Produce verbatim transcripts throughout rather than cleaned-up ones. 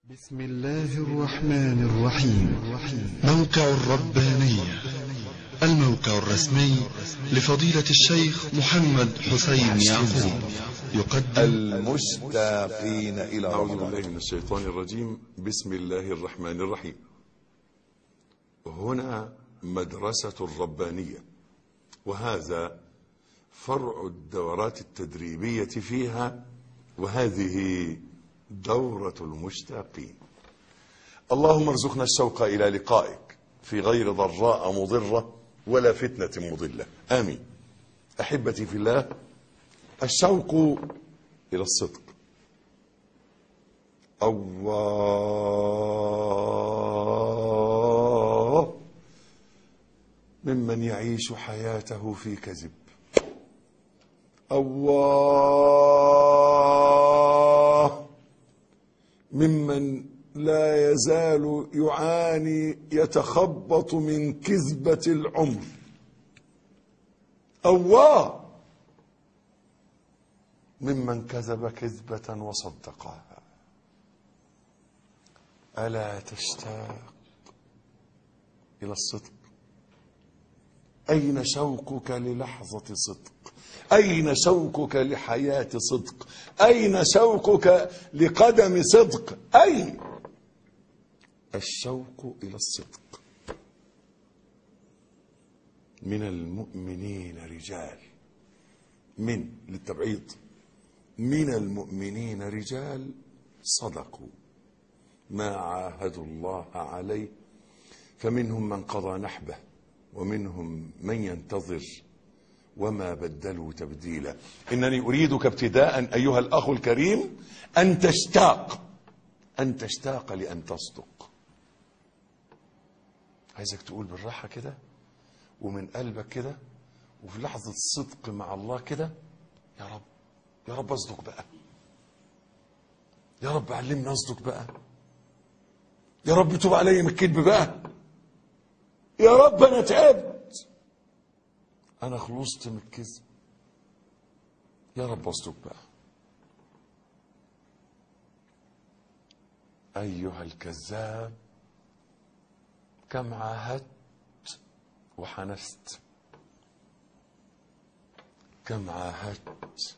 بسم الله الرحمن الرحيم. موقع الربانية، الموقع الرسمي لفضيلة الشيخ محمد حسين يعقوب، يقدم المشتاقين إلى أعوذ رمضان. بالله من الشيطان الرجيم. بسم الله الرحمن الرحيم. هنا مدرسة الربانية، وهذا فرع الدورات التدريبية فيها، وهذه دورة المشتاقين. اللهم ارزقنا الشوق إلى لقائك في غير ضراء مضرة ولا فتنة مضلة، آمين. أحبتي في الله، الشوق إلى الصدق. الله ممن يعيش حياته في كذب. الله ممن لا يزال يعاني يتخبط من كذبة العمر. الله ممن كذب كذبة وصدقها. ألا تشتاق إلى الصدق؟ أين شوقك للحظة صدق؟ أين شوقك لحياة صدق؟ أين شوقك لقدم صدق؟ أين الشوق إلى الصدق؟ من المؤمنين رجال، من للتبعيض، من المؤمنين رجال صدقوا ما عاهدوا الله عليه، فمنهم من قضى نحبه ومنهم من ينتظر وما بدلوا تبديلا. إنني أريدك ابتداء أيها الأخ الكريم أن تشتاق أن تشتاق لأن تصدق. عايزك تقول بالراحة كده ومن قلبك كده وفي لحظة صدق مع الله كده: يا رب، يا رب أصدق بقى، يا رب علمني أصدق بقى، يا رب توب علي من الكذب بقى، يا رب أنا تعبت، أنا خلصت من الكذب، يا رب أصدق بقى. أيها الكذاب، كم عاهدت وحنست، كم عاهدت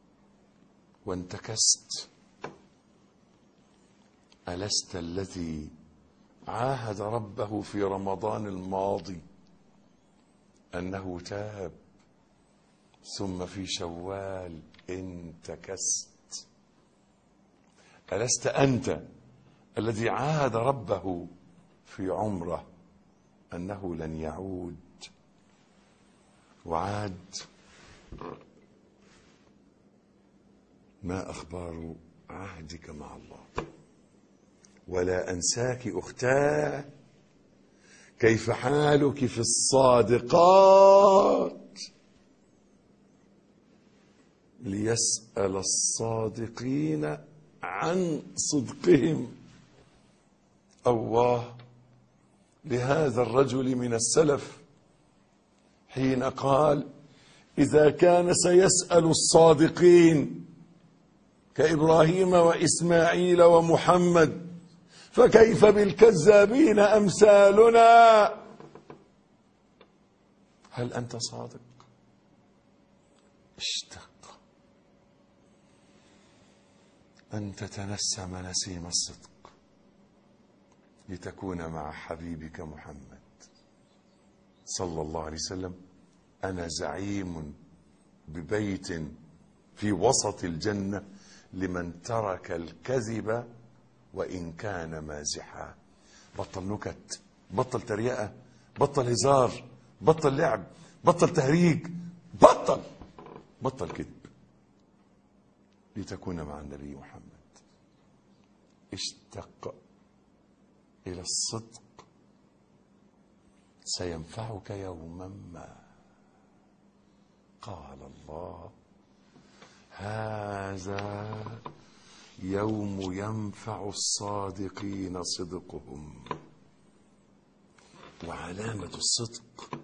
وانتكست. ألست الذي عاهد ربه في رمضان الماضي أنه تاب، ثم في شوال انتكست؟ ألست أنت الذي عاهد ربه في عمره أنه لن يعود وعاد؟ ما أخبار عهدك مع الله؟ ولا أنساك أختاه، كيف حالك في الصادقات؟ ليسأل الصادقين عن صدقهم. الله لهذا الرجل من السلف حين قال: إذا كان سيسأل الصادقين كإبراهيم وإسماعيل ومحمد، فكيف بالكذابين أمثالنا؟ هل أنت صادق؟ اشتق أن تتنسم نسيم الصدق لتكون مع حبيبك محمد صلى الله عليه وسلم. أنا زعيم ببيت في وسط الجنة لمن ترك الكذب وإن كان مازحا. بطل نكت، بطل تريقة، بطل هزار، بطل لعب، بطل تهريج، بطل بطل كذب لتكون مع النبي محمد. اشتق إلى الصدق سينفعك يوما ما. قال الله: هذا يوم ينفع الصادقين صدقهم. وعلامة الصدق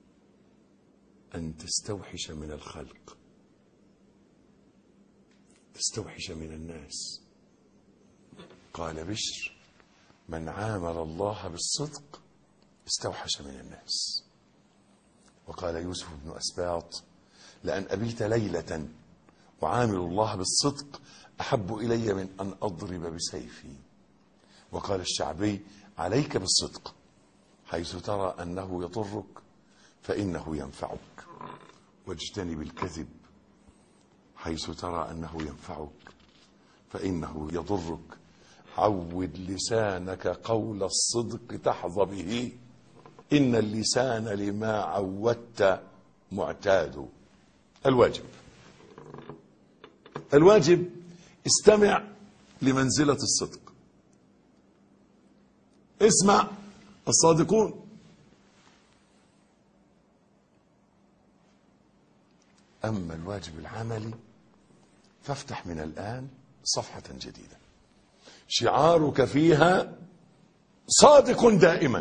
أن تستوحش من الخلق، تستوحش من الناس. قال بشر: من عامل الله بالصدق استوحش من الناس. وقال يوسف بن أسباط: لأن أبيت ليلة وعامل الله بالصدق أحب إلي من أن أضرب بسيفي. وقال الشعبي: عليك بالصدق حيث ترى أنه يضرك فإنه ينفعك، واجتنب الكذب حيث ترى أنه ينفعك فإنه يضرك. عود لسانك قول الصدق تحظى به، إن اللسان لما عودت معتاد. الواجب الواجب استمع لمنزلة الصدق. اسمع الصادقون. أما الواجب العملي فافتح من الآن صفحة جديدة شعارك فيها صادق دائما،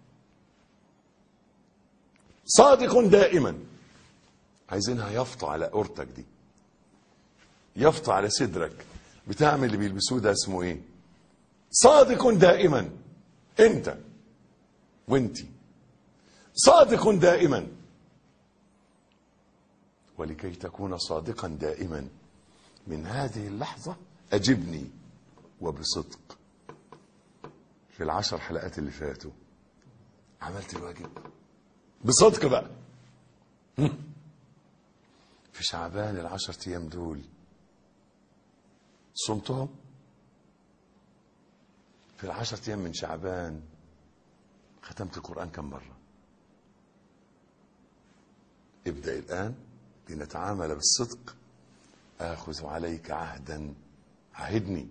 صادق دائما. عايزينها يفطى على قرتك دي، يفطى على صدرك. بتعمل اللي بيلبسوه ده اسمه ايه؟ صادق دائما. انت وانتي صادق دائما. ولكي تكون صادقا دائما من هذه اللحظة أجبني وبصدق. في العشر حلقات اللي فاتوا عملت الواجب بصدق بقى. في شعبان العشر ايام دول صمتهم. في العشر ايام من شعبان ختمت القرآن كم مرة؟ ابدأ الآن لنتعامل بالصدق. آخذ عليك عهدا، عهدني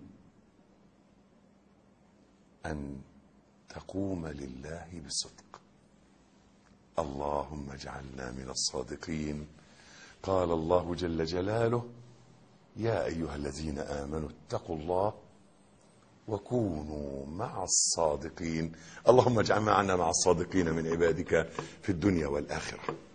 أن تقوم لله بالصدق. اللهم اجعلنا من الصادقين. قال الله جل جلاله: يا أيها الذين آمنوا اتقوا الله وكونوا مع الصادقين. اللهم اجعلنا معنا مع الصادقين من عبادك في الدنيا والآخرة.